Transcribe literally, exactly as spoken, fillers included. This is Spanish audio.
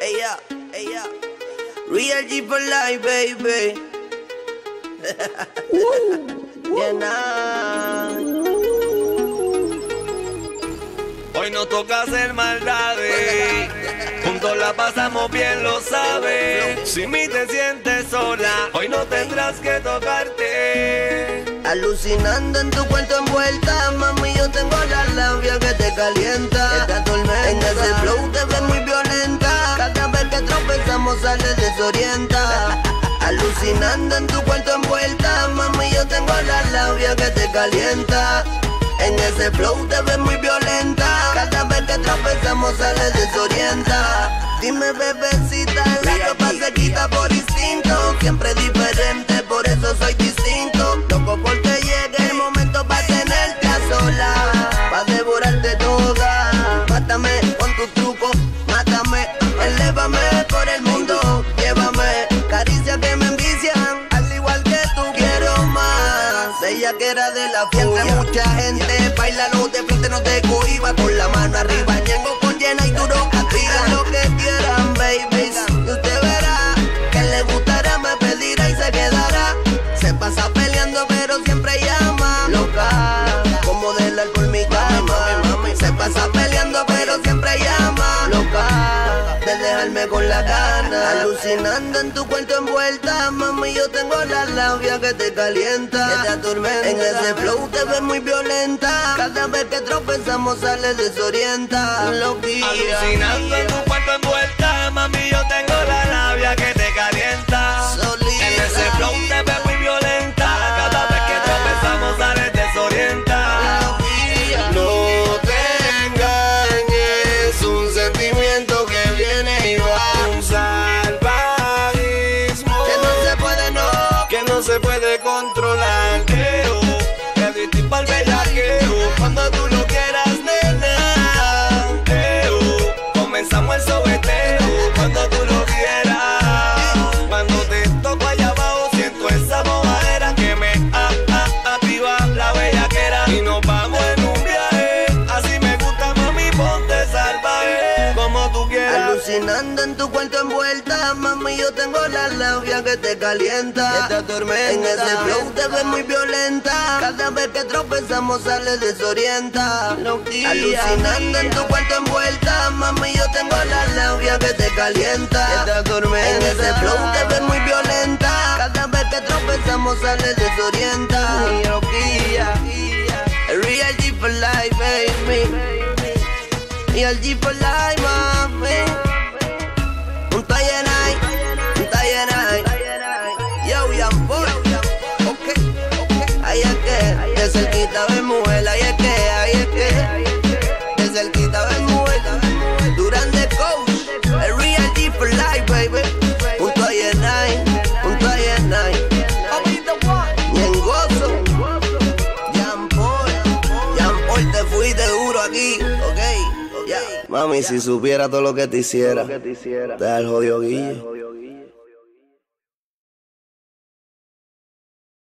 Ella, ella, Real G for life, baby. Yeah, hoy nos toca hacer maldades, juntos la pasamos bien, lo sabes. Si mi te sientes sola, hoy no tendrás que tocarte. Alucinando en tu cuento envuelta, mami, yo tengo la labia que te calienta. Esta tormenta, en ese flow te ves muy violenta. Cada vez que tropezamos sale desorienta. Alucinando en tu cuento envuelta, mami, yo tengo la labia que te calienta. En ese flow te ves muy violenta. Cada vez que tropezamos sale desorienta. Dime, bebecita, la ropa se quita por instinto. Siempre diferente, por eso soy distinto. Loco porque llegue el momento pa' tenerte a sola, pa' devorarte toda. Mátame con tus trucos, mátame, elévame por el mundo. Llévame, caricias que me envician, al igual que tú quiero más. Ella que era de la fiesta, mucha gente, bailalo de frente, no te cohiba. Con la mano arriba, ñengo con llena y duro. Digan lo que quieran, baby, y usted verá que le gustará, me pedirá y se quedará. Se pasa peleando pero siempre llama. Loca, como del alcohol mi cama. Se pasa peleando pero siempre llama. Loca, de dejarme con la gana. Alucinando en tu cuento envuelta, mami, yo tengo la labia que te calienta, que te atormenta. En ese flow te ves muy violenta. Cada vez que tropezamos sale desorienta. Loquilla. Alucinando en tu cuento envuelta, mami, yo tengo la labia que te calienta. Solita. En ese flow te ves muy violenta. Cada vez que tropezamos sales desorienta. Loquilla. No te engañes, un sentimiento que viene y va. Un salvajismo Que no se puede, no. que no se puede controlar. Que distinto al bellaqueo cuando tú lo quieras, nena. Comenzamos el sobeteo cuando tú lo quieras. Cuando te toco allá abajo siento esa bobadera que me a, a, activa la bellaquera. Y nos vamos en un viaje, así me gusta, mami, ponte salvaje como tú quieras. Alucinando en tu cuento envuelta, mami, yo tengo la labia que te calienta, que te atormenta. En ese flow te ves muy violenta. Cada vez que tropezamos sale desorienta. Loquilla. Alucinando en tu cuento envuelta, mami, yo tengo la labia que te calienta, que te atormenta. En ese flow te ves muy violenta. Cada vez que tropezamos sale desorienta. Loquilla. Real G for life, baby. Real G for life, mami. Un Tayenay, un Tayenay. Yo, young boy. Ok, ok. Ahí es que, de cerquita ven mujer. Ahí es que, ahí es que, de cerquita ven mujer. Durán de coach, el Real G for life, baby. Un Tayenay, un Tayenay. Ñengoso, young boy, young boy, te fuiste duro aquí, ok. Yeah. Mami, si supiera todo lo que te hiciera, te da el jodido guille.